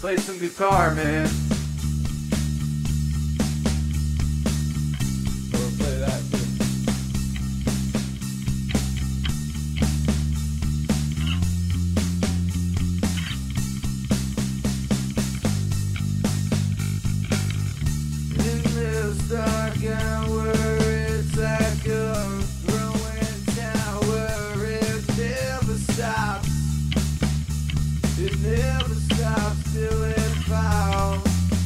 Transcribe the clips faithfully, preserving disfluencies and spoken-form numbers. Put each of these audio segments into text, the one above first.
Play some guitar, man. Or play that too. In this dark hour, it's like a ruined tower. It never stops. It never stops till it falls.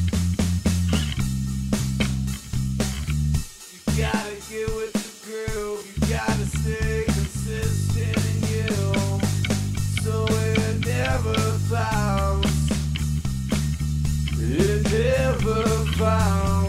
You gotta get with the groove. You gotta stay consistent in you, so it never falls. It never falls.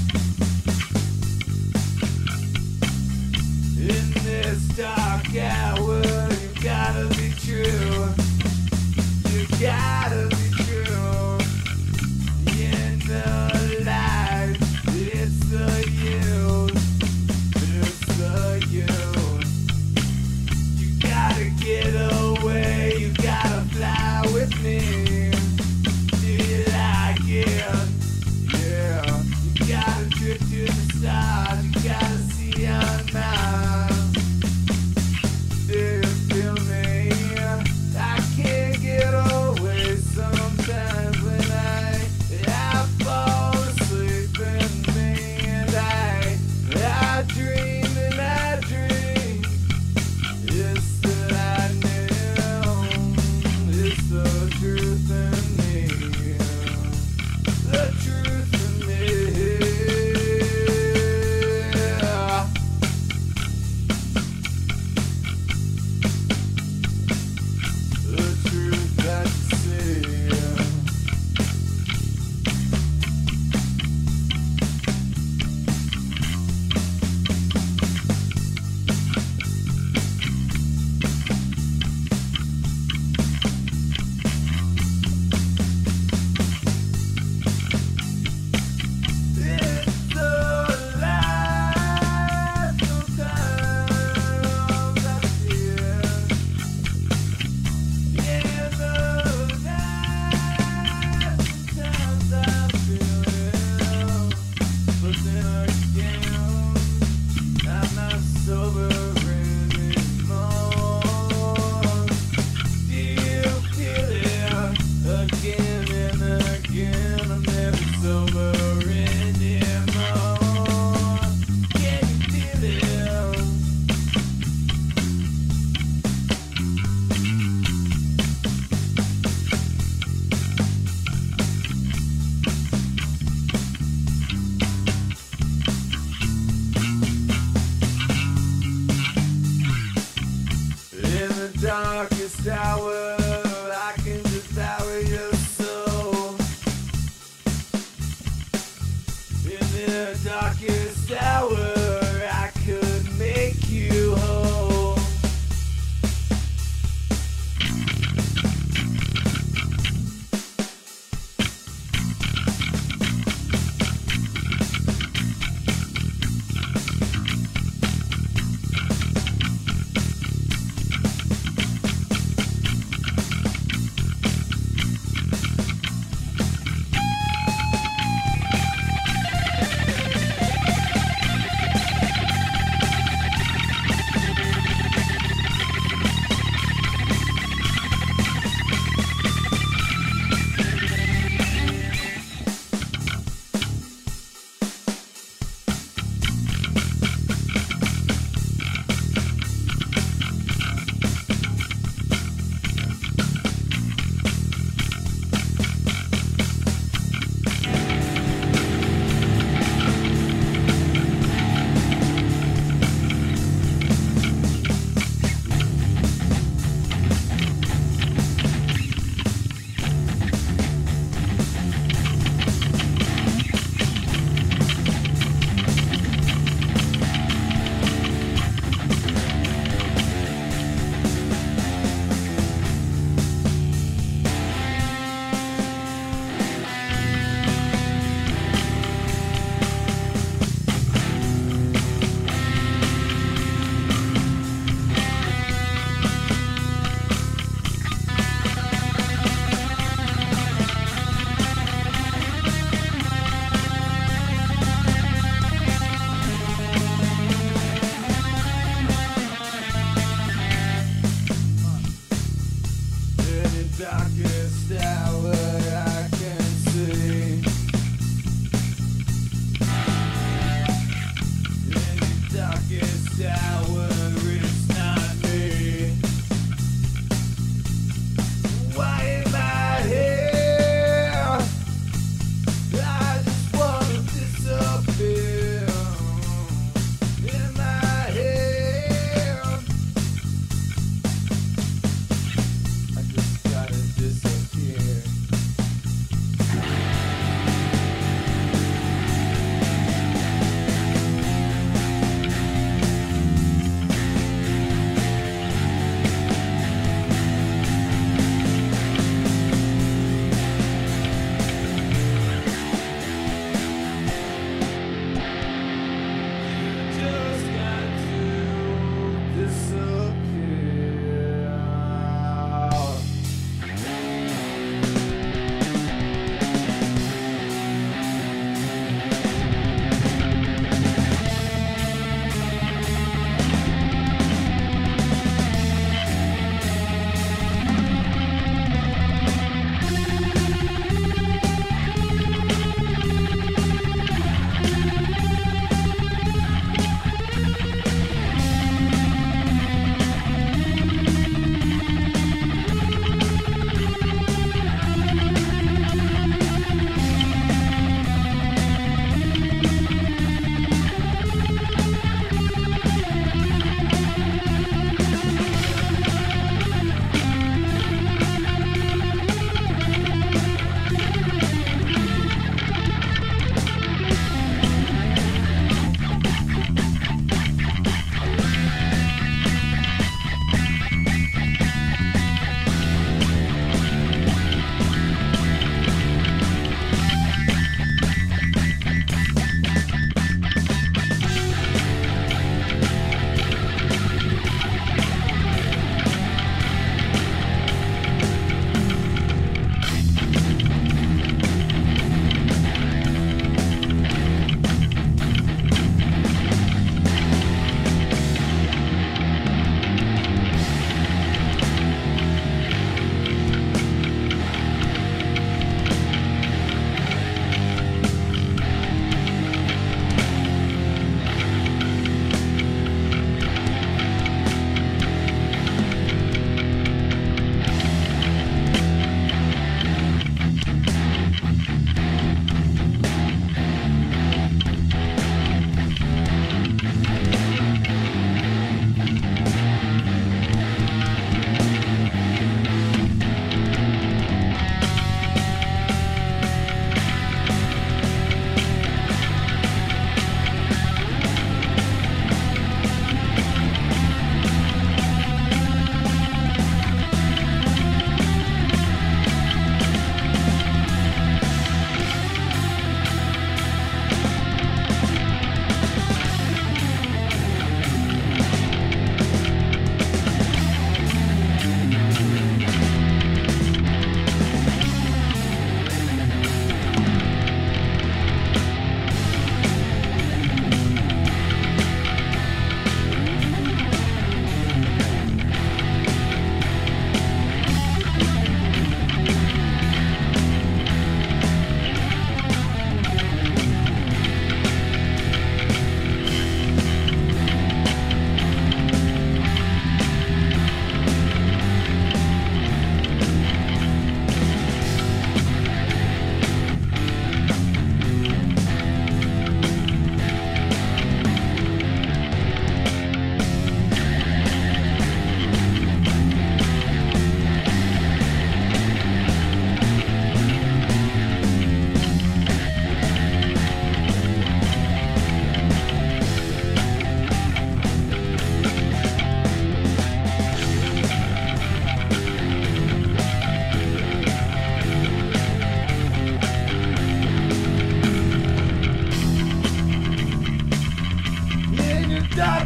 In this dark hour, you gotta be true. You gotta be true. In the light, it's the youth. It's the youth. You gotta get away. You gotta fly with me. Do you like it? Yeah. You gotta drift to the stars. You gotta see on Mars. Do you feel me? I can't get away sometimes when I, I fall asleep in me, and I, I dream and I dream. It's that I know, it's the truth in me, the truth in me. The truth that you see. It's the light, sometimes I see it. In the night, sometimes I feel it, but then again, I'm not sober anymore. Do you feel it again and again? I'm never sober anymore. Can you feel it? In the darkest hour, I can devour your soul. In the darkest hour, I could make you whole.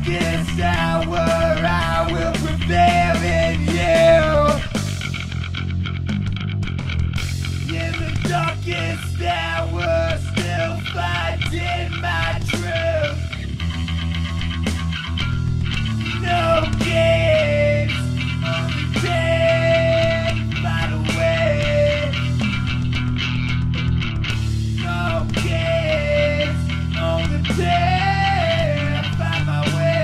darkest hour I will prevail in you. In the darkest hour, still finding my truth. No games, only pain, by the way. No games, only pain, I find my way.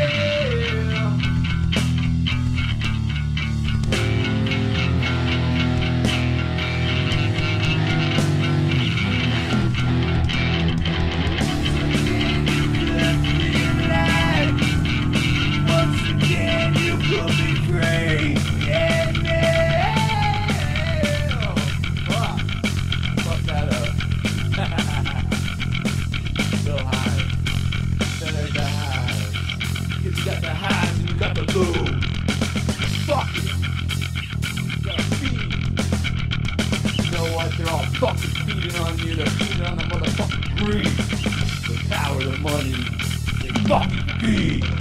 They're all fucking feeding on you, they're feeding on the motherfucking greed. The power of the money, they fucking feed.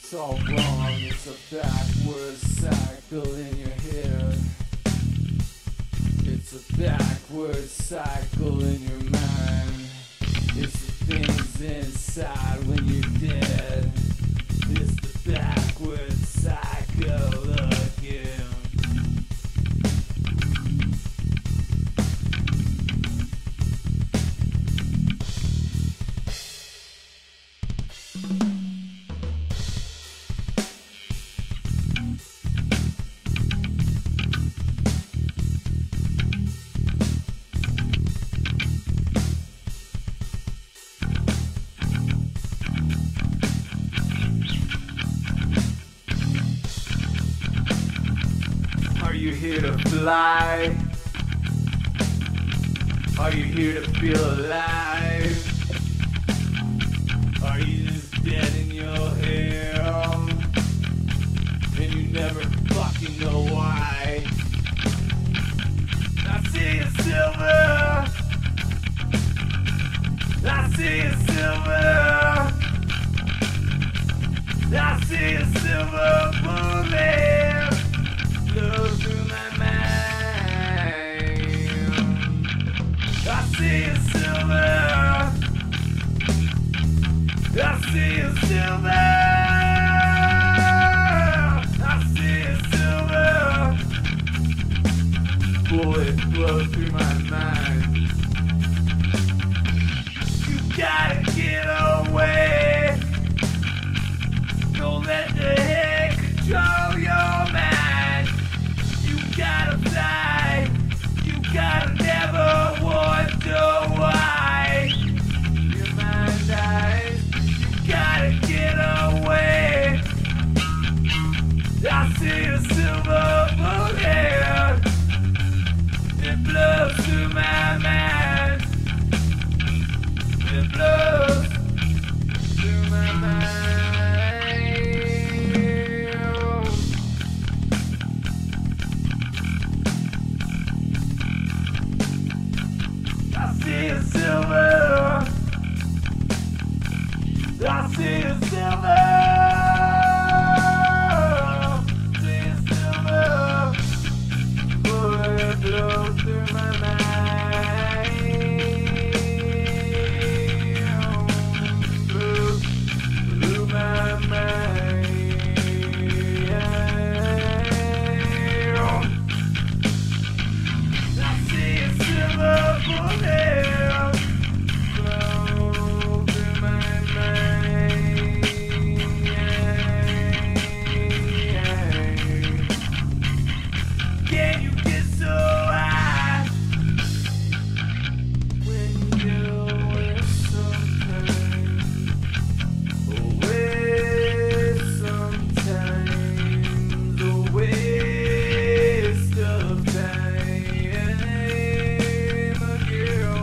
It's all wrong, it's a backwards cycle in your head. It's a backwards cycle in your mind. It's the things inside when you're dead. It's the backwards cycle again. Are you here to fly? Are you here to feel alive? Are you just dead in your hair? And you never fucking know why? I see you silver. I see you silver. I see you silver bullet. Flow through my mind. I see you silver. I see you silver. I see you silver. Bullet flow through my mind. You gotta get away. Don't let the head control your mind. You gotta fly. You gotta never wonder why. Your mind dies. You gotta get away. I see a silver bullet. It blows through my mind. It blows through my mind. I see a silver. I see a silver. See a silver. Bullet blow through my mind. Blow through my mind. I see a silver bullet. Can you get so high when you do it sometimes? Oh, waste sometimes, a waste of time, girl.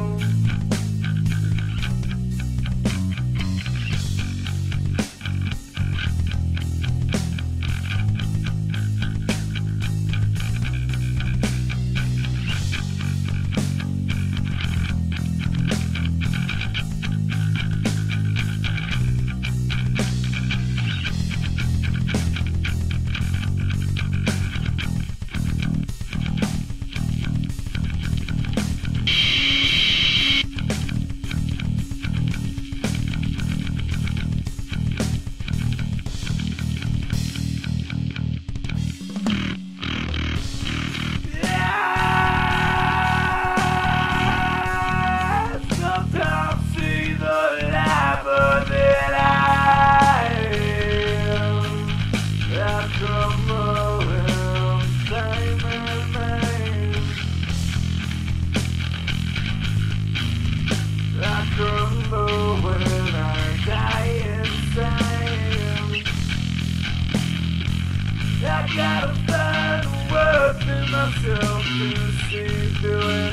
I gotta find worth in myself to see through it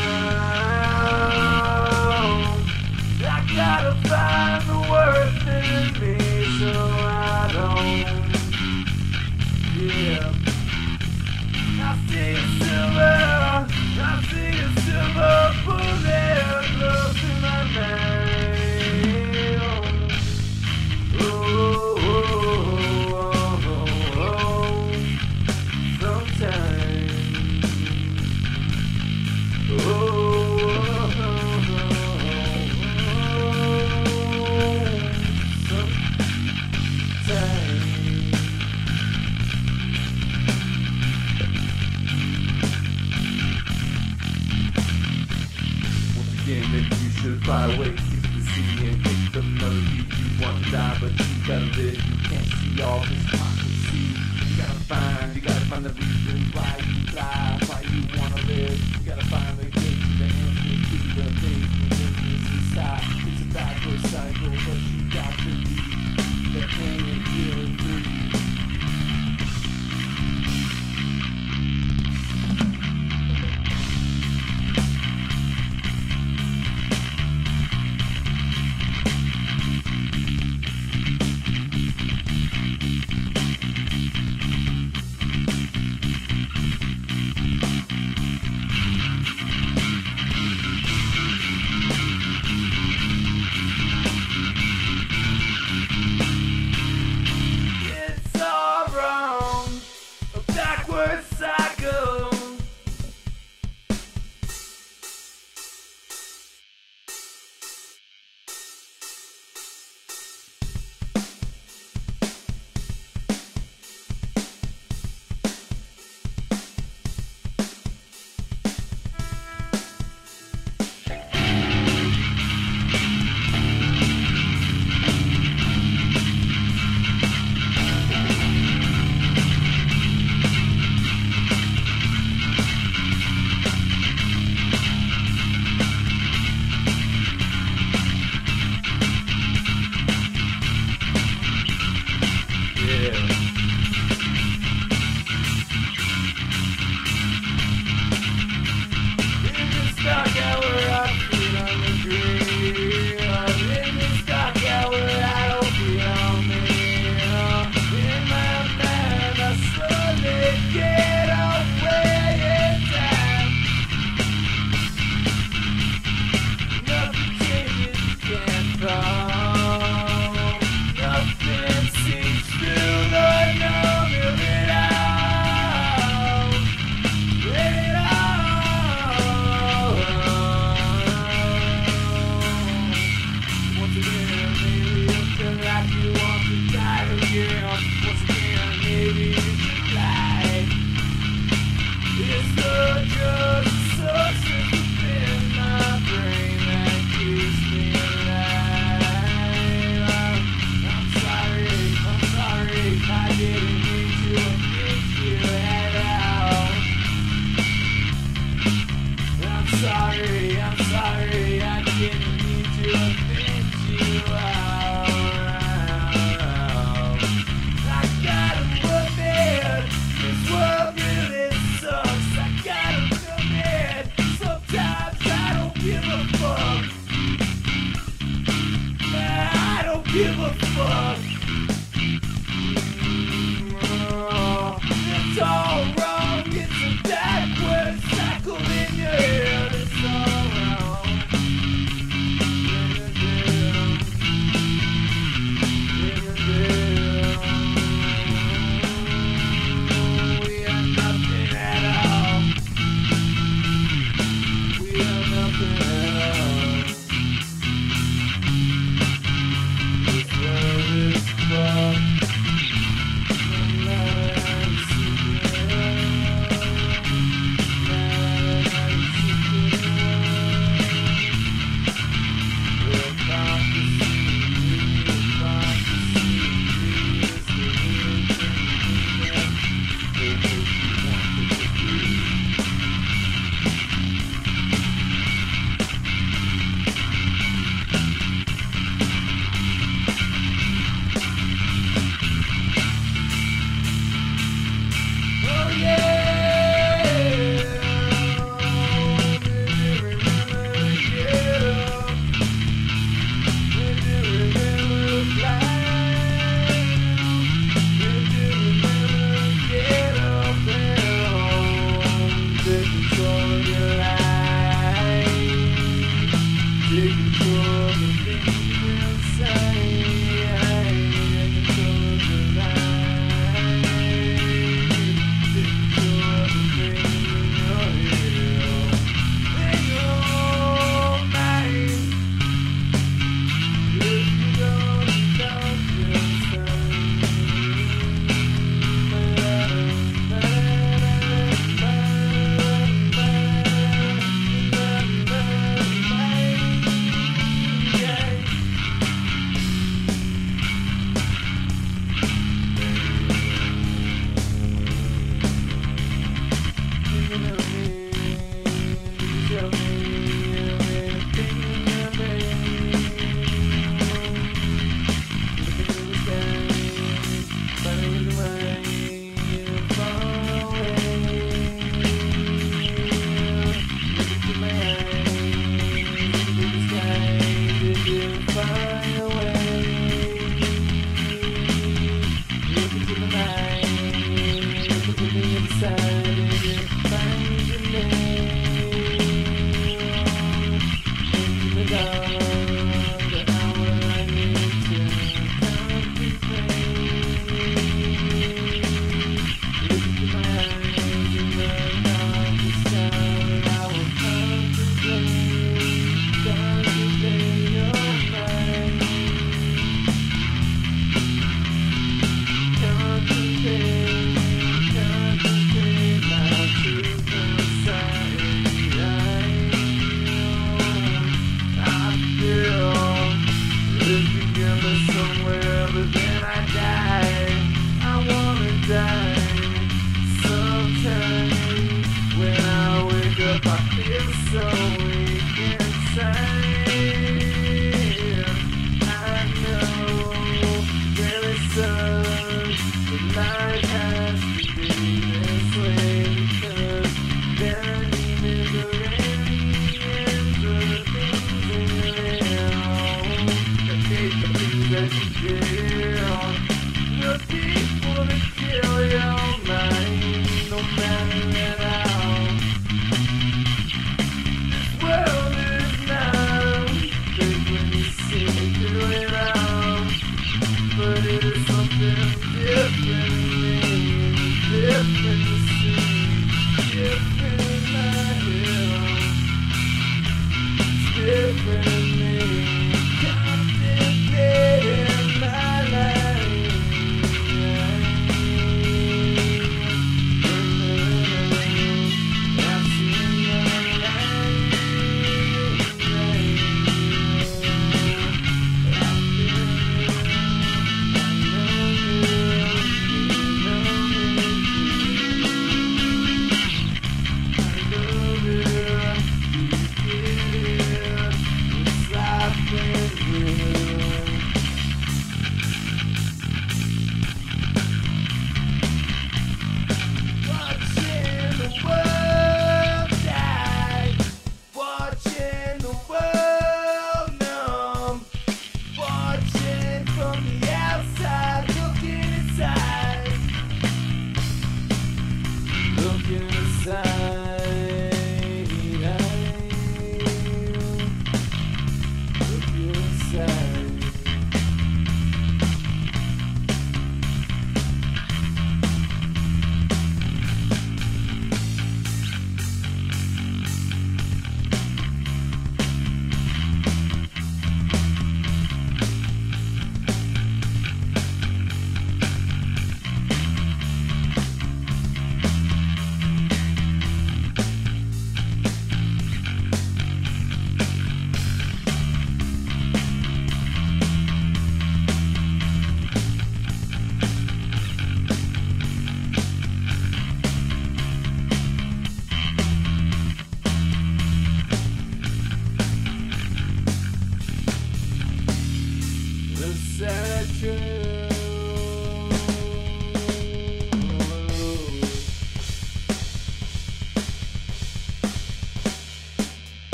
all. I gotta find the worth in me so I don't. Yeah. I see a silver. I see a silver bullet blow through my mind. Oh, oh, oh. it. You can't see all this hypocrisy. You gotta find, you gotta find the reason why you fly, why you wanna live. You gotta find the key, the answers to the things within this inside. It's a backward cycle, but you got to be the thing and feel it free. I'm sorry, I'm sorry.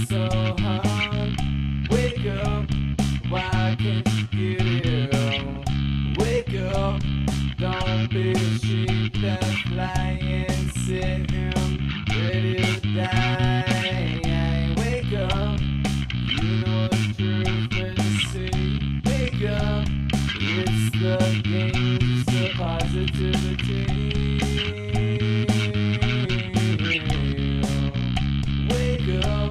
so hard. Wake up, why can't you get up? Wake up, don't be a sheep that's flying, sitting, ready to die. Wake up, you know the truth when you see. Wake up, it's the games, the positivity. Wake up,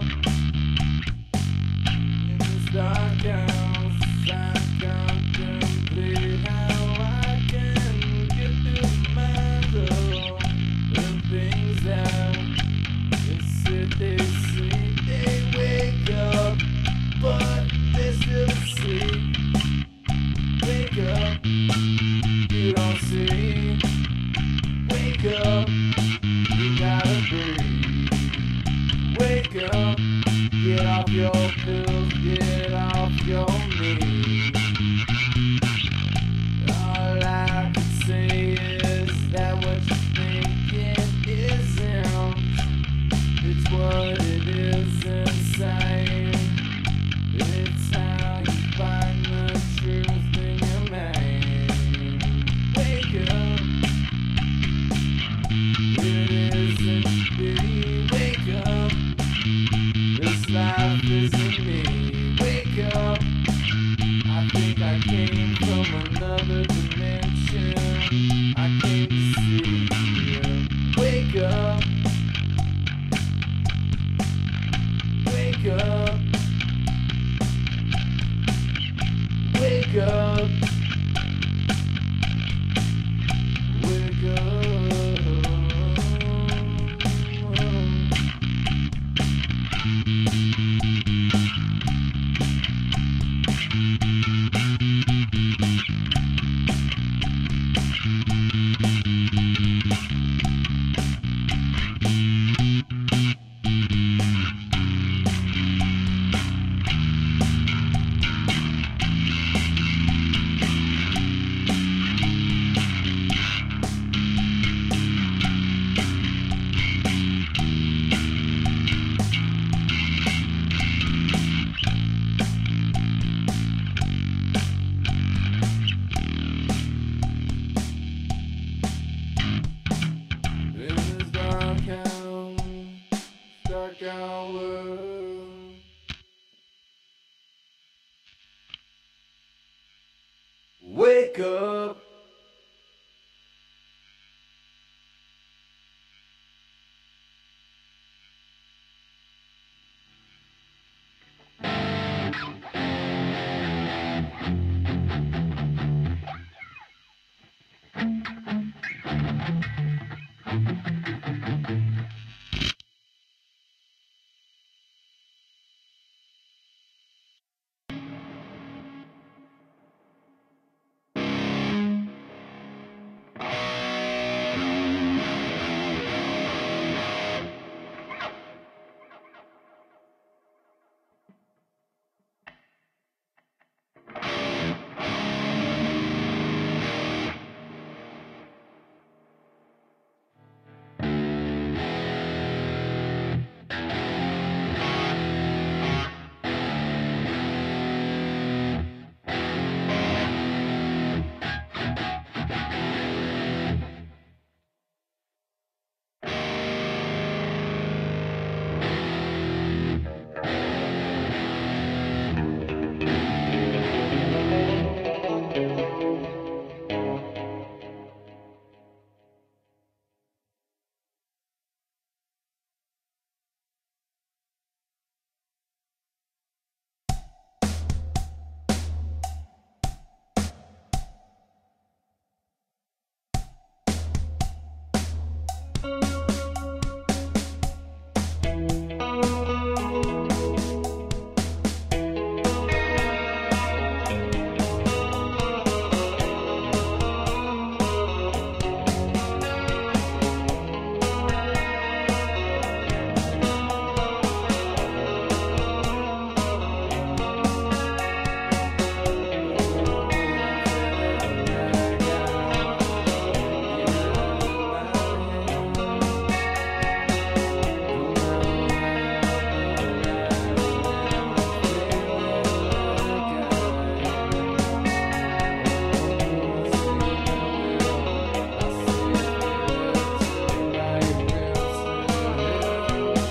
in this dark house, I contemplate how I can get through my mind. The things that they sit, they sleep, they wake up, but they still sleep. Wake up, you don't see. Wake up, you gotta breathe. Wake up, get off your pills, get off your knees. All I can say is that what you're thinking isn't. It's what it is inside. It's how you find the truth in your mind. Wake up, it isn't me. Wake up, this life isn't me. Wake up, I think I came from another dimension. I came to see you. Wake up, wake up, wake up, wake up. Dark hour. Wake up.